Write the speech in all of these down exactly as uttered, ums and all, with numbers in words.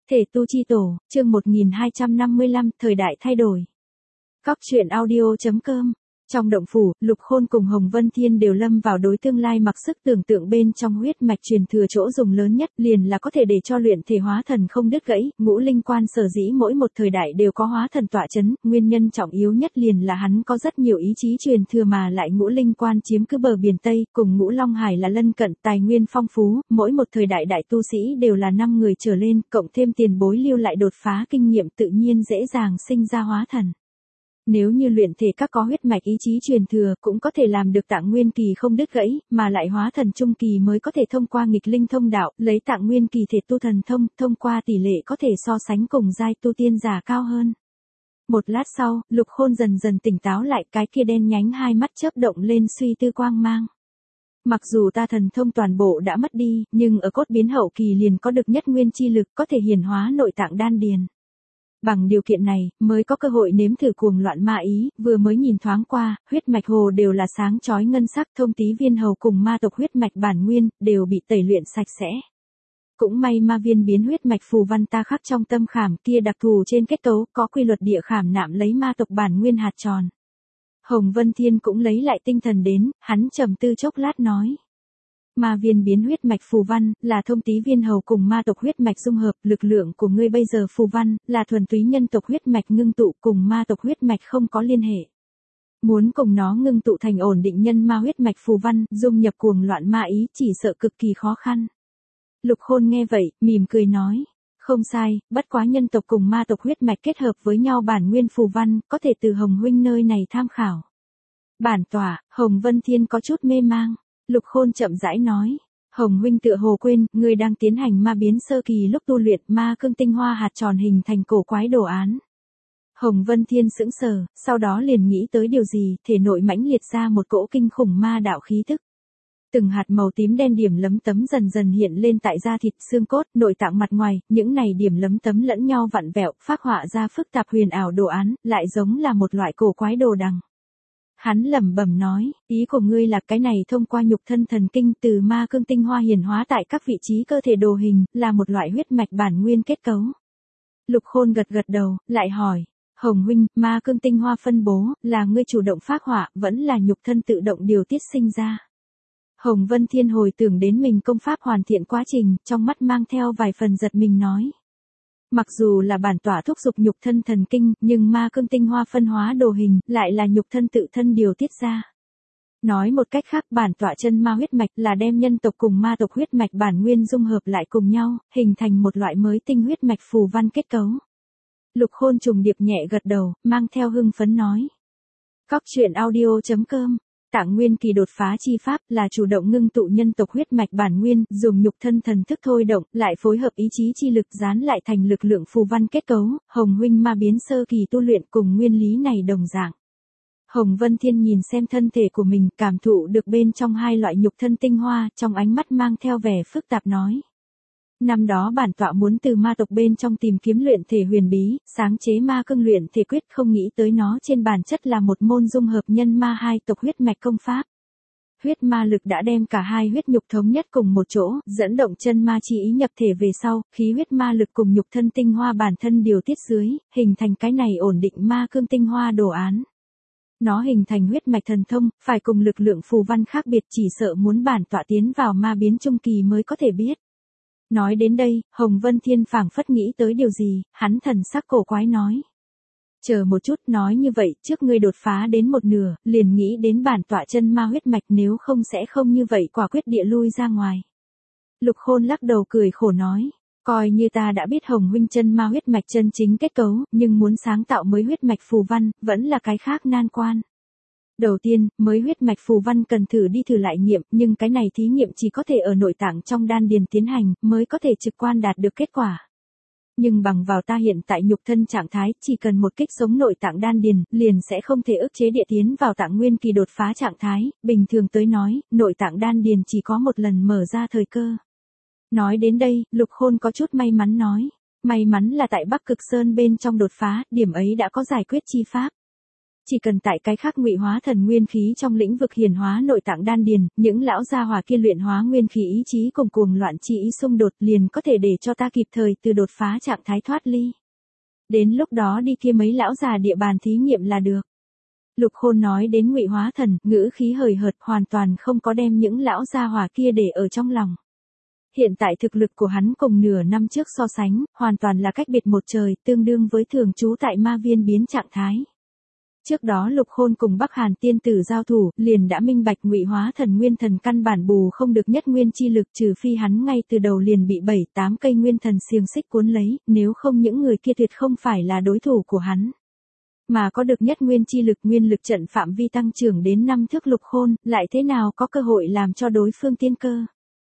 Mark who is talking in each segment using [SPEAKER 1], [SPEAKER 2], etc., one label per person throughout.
[SPEAKER 1] Thể tu chi tổ, chương một nghìn hai trăm năm mươi lăm, thời đại thay đổi. Cóc truyện audio.com. Trong động phủ, Lục Khôn cùng Hồng Vân Thiên đều lâm vào đối tương lai mặc sức tưởng tượng bên trong huyết mạch truyền thừa chỗ dùng lớn nhất liền là có thể để cho luyện thể hóa thần không đứt gãy, ngũ linh quan sở dĩ mỗi một thời đại đều có hóa thần tọa chấn, nguyên nhân trọng yếu nhất liền là hắn có rất nhiều ý chí truyền thừa mà lại ngũ linh quan chiếm cứ bờ biển Tây, cùng ngũ long hải là lân cận, tài nguyên phong phú, mỗi một thời đại đại tu sĩ đều là năm người trở lên, cộng thêm tiền bối lưu lại đột phá kinh nghiệm tự nhiên dễ dàng sinh ra hóa thần. Nếu như luyện thể các có huyết mạch ý chí truyền thừa cũng có thể làm được tạng nguyên kỳ không đứt gãy, mà lại hóa thần trung kỳ mới có thể thông qua nghịch linh thông đạo, lấy tạng nguyên kỳ thể tu thần thông, thông qua tỷ lệ có thể so sánh cùng giai tu tiên giả cao hơn. Một lát sau, Lục Khôn dần dần tỉnh táo lại, cái kia đen nhánh hai mắt chớp động lên suy tư quang mang. Mặc dù ta thần thông toàn bộ đã mất đi, nhưng ở cốt biến hậu kỳ liền có được nhất nguyên chi lực có thể hiển hóa nội tạng đan điền. Bằng điều kiện này, mới có cơ hội nếm thử cuồng loạn ma ý, vừa mới nhìn thoáng qua, huyết mạch hồ đều là sáng chói ngân sắc, thông tí viên hầu cùng ma tộc huyết mạch bản nguyên, đều bị tẩy luyện sạch sẽ. Cũng may ma viên biến huyết mạch phù văn ta khắc trong tâm khảm kia đặc thù trên kết cấu, có quy luật địa khảm nạm lấy ma tộc bản nguyên hạt tròn. Hồng Vân Thiên cũng lấy lại tinh thần đến, hắn trầm tư chốc lát nói. Ma viên biến huyết mạch phù văn, là thông tí viên hầu cùng ma tộc huyết mạch dung hợp, lực lượng của ngươi bây giờ phù văn, là thuần túy nhân tộc huyết mạch ngưng tụ cùng ma tộc huyết mạch không có liên hệ. Muốn cùng nó ngưng tụ thành ổn định nhân ma huyết mạch phù văn, dung nhập cuồng loạn ma ý chỉ sợ cực kỳ khó khăn. Lục Khôn nghe vậy, mỉm cười nói, không sai, bất quá nhân tộc cùng ma tộc huyết mạch kết hợp với nhau bản nguyên phù văn, có thể từ Hồng huynh nơi này tham khảo. Bản tỏa, Hồng Vân Thiên có chút mê mang. Lục Khôn chậm rãi nói, Hồng huynh tựa hồ quên, ngươi đang tiến hành ma biến sơ kỳ lúc tu luyện ma cương tinh hoa hạt tròn hình thành cổ quái đồ án. Hồng Vân Thiên sững sờ, sau đó liền nghĩ tới điều gì, thể nội mãnh liệt ra một cỗ kinh khủng ma đạo khí tức. Từng hạt màu tím đen điểm lấm tấm dần dần hiện lên tại da thịt, xương cốt, nội tạng mặt ngoài, những này điểm lấm tấm lẫn nhau vặn vẹo, phác họa ra phức tạp huyền ảo đồ án, lại giống là một loại cổ quái đồ đằng. Hắn lẩm bẩm nói, ý của ngươi là cái này thông qua nhục thân thần kinh từ ma cương tinh hoa hiển hóa tại các vị trí cơ thể đồ hình, là một loại huyết mạch bản nguyên kết cấu. Lục Khôn gật gật đầu, lại hỏi, Hồng huynh, ma cương tinh hoa phân bố, là ngươi chủ động phác họa, vẫn là nhục thân tự động điều tiết sinh ra. Hồng Vân Thiên hồi tưởng đến mình công pháp hoàn thiện quá trình, trong mắt mang theo vài phần giật mình nói. Mặc dù là bản tỏa thúc dục nhục thân thần kinh, nhưng ma cương tinh hoa phân hóa đồ hình, lại là nhục thân tự thân điều tiết ra. Nói một cách khác, bản tỏa chân ma huyết mạch là đem nhân tộc cùng ma tộc huyết mạch bản nguyên dung hợp lại cùng nhau, hình thành một loại mới tinh huyết mạch phù văn kết cấu. Lục Khôn trùng điệp nhẹ gật đầu, mang theo hưng phấn nói. Cóc truyện audio.com. Tạng nguyên kỳ đột phá chi pháp là chủ động ngưng tụ nhân tộc huyết mạch bản nguyên, dùng nhục thân thần thức thôi động, lại phối hợp ý chí chi lực dán lại thành lực lượng phù văn kết cấu, Hồng huynh ma biến sơ kỳ tu luyện cùng nguyên lý này đồng dạng. Hồng Vân Thiên nhìn xem thân thể của mình, cảm thụ được bên trong hai loại nhục thân tinh hoa, trong ánh mắt mang theo vẻ phức tạp nói. Năm đó bản tọa muốn từ ma tộc bên trong tìm kiếm luyện thể huyền bí, sáng chế ma cương luyện thể quyết, không nghĩ tới nó trên bản chất là một môn dung hợp nhân ma hai tộc huyết mạch công pháp. Huyết ma lực đã đem cả hai huyết nhục thống nhất cùng một chỗ, dẫn động chân ma chi ý nhập thể về sau, khí huyết ma lực cùng nhục thân tinh hoa bản thân điều tiết dưới, hình thành cái này ổn định ma cương tinh hoa đồ án. Nó hình thành huyết mạch thần thông, phải cùng lực lượng phù văn khác biệt, chỉ sợ muốn bản tọa tiến vào ma biến trung kỳ mới có thể biết. Nói đến đây, Hồng Vân Thiên phảng phất nghĩ tới điều gì, hắn thần sắc cổ quái nói. Chờ một chút, nói như vậy, trước ngươi đột phá đến một nửa, liền nghĩ đến bản tọa chân ma huyết mạch, nếu không sẽ không như vậy quả quyết địa lui ra ngoài. Lục Khôn lắc đầu cười khổ nói, coi như ta đã biết Hồng huynh chân ma huyết mạch chân chính kết cấu, nhưng muốn sáng tạo mới huyết mạch phù văn, vẫn là cái khác nan quan. Đầu tiên, mới huyết mạch phù văn cần thử đi thử lại nghiệm, nhưng cái này thí nghiệm chỉ có thể ở nội tạng trong đan điền tiến hành, mới có thể trực quan đạt được kết quả. Nhưng bằng vào ta hiện tại nhục thân trạng thái, chỉ cần một kích sống nội tạng đan điền, liền sẽ không thể ức chế địa tiến vào tạng nguyên kỳ đột phá trạng thái, bình thường tới nói, nội tạng đan điền chỉ có một lần mở ra thời cơ. Nói đến đây, Lục Khôn có chút may mắn nói, may mắn là tại Bắc Cực Sơn bên trong đột phá, điểm ấy đã có giải quyết chi pháp. Chỉ cần tại cái khác ngụy hóa thần nguyên khí trong lĩnh vực hiển hóa nội tạng đan điền, những lão gia hỏa kia luyện hóa nguyên khí ý chí cùng cuồng loạn chi ý xung đột liền có thể để cho ta kịp thời từ đột phá trạng thái thoát ly. Đến lúc đó đi kia mấy lão già địa bàn thí nghiệm là được. Lục Khôn nói đến ngụy hóa thần, ngữ khí hời hợt, hoàn toàn không có đem những lão gia hỏa kia để ở trong lòng. Hiện tại thực lực của hắn cùng nửa năm trước so sánh, hoàn toàn là cách biệt một trời, tương đương với thường trú tại ma viên biến trạng thái. Trước đó Lục Khôn cùng Bắc Hàn tiên tử giao thủ, liền đã minh bạch ngụy hóa thần nguyên thần căn bản bù không được nhất nguyên chi lực, trừ phi hắn ngay từ đầu liền bị bảy tám cây nguyên thần xiềng xích cuốn lấy, nếu không những người kia tuyệt không phải là đối thủ của hắn. Mà có được nhất nguyên chi lực, nguyên lực trận phạm vi tăng trưởng đến năm thước Lục Khôn, lại thế nào có cơ hội làm cho đối phương tiên cơ.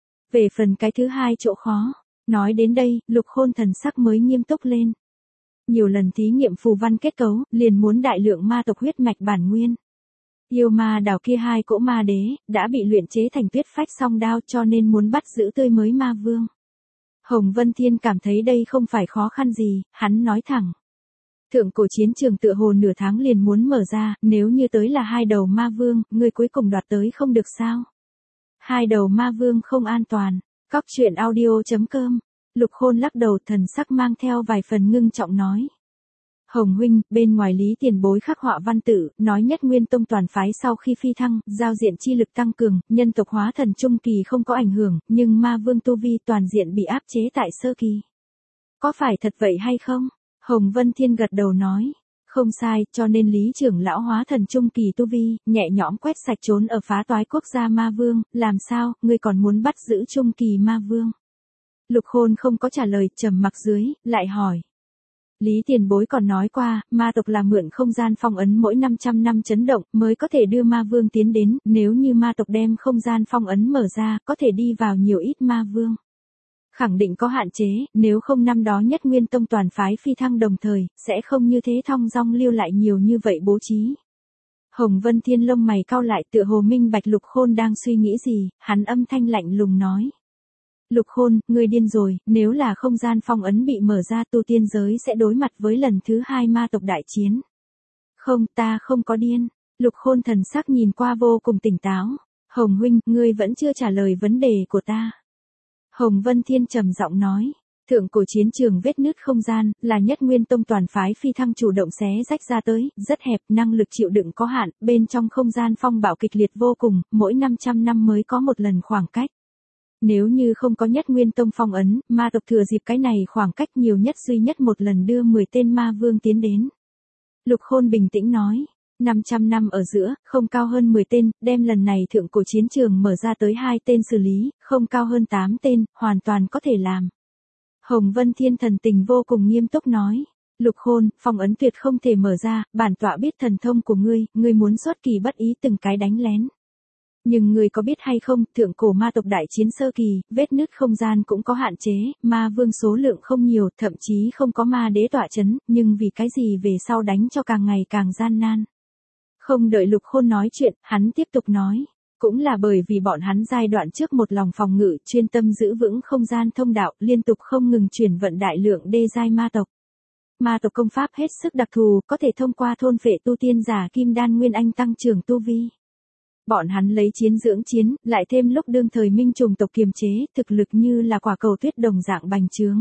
[SPEAKER 1] Về phần cái thứ hai chỗ khó, nói đến đây, Lục Khôn thần sắc mới nghiêm túc lên. Nhiều lần thí nghiệm phù văn kết cấu, liền muốn đại lượng ma tộc huyết mạch bản nguyên. Yêu ma đảo kia hai cỗ ma đế, đã bị luyện chế thành tuyết phách song đao cho nên muốn bắt giữ tươi mới ma vương. Hồng Vân Thiên cảm thấy đây không phải khó khăn gì, hắn nói thẳng. Thượng cổ chiến trường tựa hồ nửa tháng liền muốn mở ra, nếu như tới là hai đầu ma vương, người cuối cùng đoạt tới không được sao. Hai đầu ma vương không an toàn. Cóc truyện audio chấm com. Lục Khôn lắc đầu, thần sắc mang theo vài phần ngưng trọng nói. Hồng huynh, bên ngoài Lý tiền bối khắc họa văn tự, nói nhất nguyên tông toàn phái sau khi phi thăng, giao diện chi lực tăng cường, nhân tộc hóa thần trung kỳ không có ảnh hưởng, nhưng ma vương tu vi toàn diện bị áp chế tại sơ kỳ. Có phải thật vậy hay không? Hồng Vân Thiên gật đầu nói. Không sai, cho nên Lý trưởng lão hóa thần trung kỳ tu vi, nhẹ nhõm quét sạch trốn ở phá toái quốc gia ma vương, làm sao, ngươi còn muốn bắt giữ trung kỳ ma vương? Lục Khôn không có trả lời, trầm mặc dưới, lại hỏi. Lý tiền bối còn nói qua, ma tộc là mượn không gian phong ấn mỗi năm trăm năm chấn động, mới có thể đưa ma vương tiến đến, nếu như ma tộc đem không gian phong ấn mở ra, có thể đi vào nhiều ít ma vương. Khẳng định có hạn chế, nếu không năm đó nhất nguyên tông toàn phái phi thăng đồng thời, sẽ không như thế thong dong lưu lại nhiều như vậy bố trí. Hồng Vân Thiên lông mày cau lại, tựa hồ minh bạch Lục Khôn đang suy nghĩ gì, hắn âm thanh lạnh lùng nói. Lục Khôn, ngươi điên rồi, nếu là không gian phong ấn bị mở ra, tu tiên giới sẽ đối mặt với lần thứ hai ma tộc đại chiến. Không, ta không có điên. Lục Khôn thần sắc nhìn qua vô cùng tỉnh táo. Hồng huynh, ngươi vẫn chưa trả lời vấn đề của ta. Hồng Vân Thiên trầm giọng nói. Thượng cổ chiến trường vết nứt không gian, là nhất nguyên tông toàn phái phi thăng chủ động xé rách ra tới, rất hẹp, năng lực chịu đựng có hạn, bên trong không gian phong bạo kịch liệt vô cùng, mỗi năm trăm năm mới có một lần khoảng cách. Nếu như không có nhất nguyên tông phong ấn, ma tộc thừa dịp cái này khoảng cách nhiều nhất duy nhất một lần đưa mười tên ma vương tiến đến. Lục Khôn bình tĩnh nói, năm trăm năm ở giữa, không cao hơn mười tên, đem lần này thượng cổ chiến trường mở ra tới hai tên xử lý, không cao hơn tám tên, hoàn toàn có thể làm. Hồng Vân Thiên thần tình vô cùng nghiêm túc nói, Lục Khôn, phong ấn tuyệt không thể mở ra, bản tọa biết thần thông của ngươi, ngươi muốn xuất kỳ bất ý từng cái đánh lén. Nhưng người có biết hay không, thượng cổ ma tộc đại chiến sơ kỳ, vết nứt không gian cũng có hạn chế, ma vương số lượng không nhiều, thậm chí không có ma đế tọa chấn, nhưng vì cái gì về sau đánh cho càng ngày càng gian nan. Không đợi Lục Khôn nói chuyện, hắn tiếp tục nói, cũng là bởi vì bọn hắn giai đoạn trước một lòng phòng ngự, chuyên tâm giữ vững không gian thông đạo, liên tục không ngừng chuyển vận đại lượng đê giai ma tộc. Ma tộc công pháp hết sức đặc thù, có thể thông qua thôn phệ tu tiên giả kim đan nguyên anh tăng trưởng tu vi. Bọn hắn lấy chiến dưỡng chiến, lại thêm lúc đương thời minh trùng tộc kiềm chế, thực lực như là quả cầu tuyết đồng dạng bành trướng.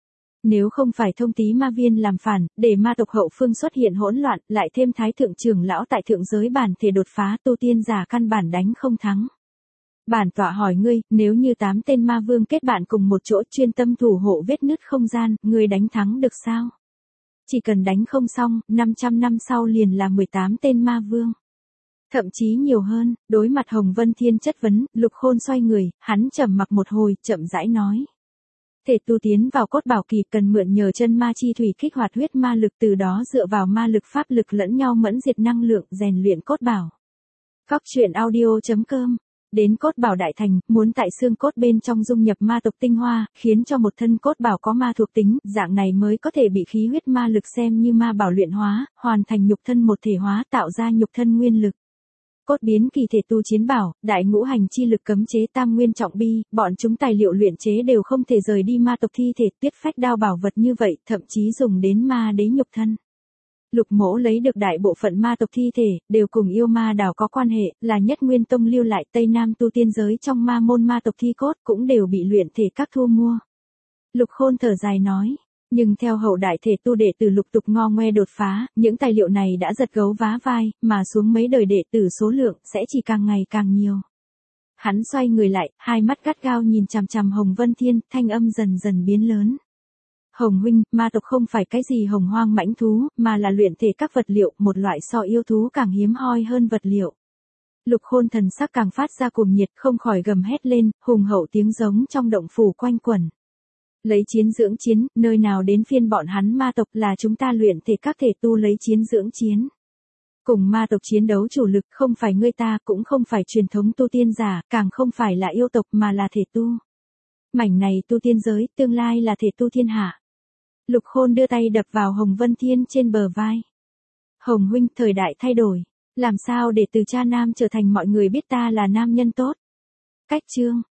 [SPEAKER 1] Nếu không phải thông tí ma viên làm phản, để ma tộc hậu phương xuất hiện hỗn loạn, lại thêm thái thượng trưởng lão tại thượng giới bản thể đột phá, tu tiên giả căn bản đánh không thắng. Bản tọa hỏi ngươi, nếu như tám tên ma vương kết bạn cùng một chỗ chuyên tâm thủ hộ vết nứt không gian, ngươi đánh thắng được sao? Chỉ cần đánh không xong, năm trăm năm sau liền là mười tám tên ma vương. Thậm chí nhiều hơn, đối mặt Hồng Vân Thiên chất vấn, Lục Khôn xoay người, hắn trầm mặc một hồi, chậm rãi nói. Thể tu tiến vào cốt bảo kỳ cần mượn nhờ chân ma chi thủy kích hoạt huyết ma lực, từ đó dựa vào ma lực pháp lực lẫn nhau mẫn diệt năng lượng, rèn luyện cốt bảo. Cóc truyện audio chấm com. Đến cốt bảo đại thành, muốn tại xương cốt bên trong dung nhập ma tộc tinh hoa, khiến cho một thân cốt bảo có ma thuộc tính, dạng này mới có thể bị khí huyết ma lực xem như ma bảo luyện hóa, hoàn thành nhục thân một thể hóa, tạo ra nhục thân nguyên lực. Cốt biến kỳ thể tu chiến bảo, đại ngũ hành chi lực cấm chế tam nguyên trọng bi, bọn chúng tài liệu luyện chế đều không thể rời đi ma tộc thi thể, tuyết phách đao bảo vật như vậy, thậm chí dùng đến ma đế nhục thân. Lục Mỗ lấy được đại bộ phận ma tộc thi thể, đều cùng yêu ma đảo có quan hệ, là Nhất Nguyên Tông lưu lại Tây Nam tu tiên giới trong ma môn ma tộc thi cốt cũng đều bị luyện thể các thu mua. Lục Khôn thở dài nói, nhưng theo hậu đại thể tu đệ tử lục tục ngo ngoe đột phá, những tài liệu này đã giật gấu vá vai, mà xuống mấy đời đệ tử số lượng sẽ chỉ càng ngày càng nhiều. Hắn xoay người lại, hai mắt gắt gao nhìn chằm chằm Hồng Vân Thiên, thanh âm dần dần biến lớn. Hồng huynh, ma tộc không phải cái gì hồng hoang mãnh thú, mà là luyện thể các vật liệu, một loại so yêu thú càng hiếm hoi hơn vật liệu. Lục Khôn thần sắc càng phát ra cuồng nhiệt, không khỏi gầm hét lên, hùng hậu tiếng giống trong động phủ quanh quẩn. Lấy chiến dưỡng chiến, nơi nào đến phiên bọn hắn ma tộc, là chúng ta luyện thể các thể tu lấy chiến dưỡng chiến. Cùng ma tộc chiến đấu chủ lực không phải ngươi ta, cũng không phải truyền thống tu tiên giả, càng không phải là yêu tộc mà là thể tu. Mảnh này tu tiên giới, tương lai là thể tu thiên hạ. Lục Khôn đưa tay đập vào Hồng Vân Thiên trên bờ vai. Hồng huynh, thời đại thay đổi, làm sao để từ cha nam trở thành mọi người biết ta là nam nhân tốt. Cách chương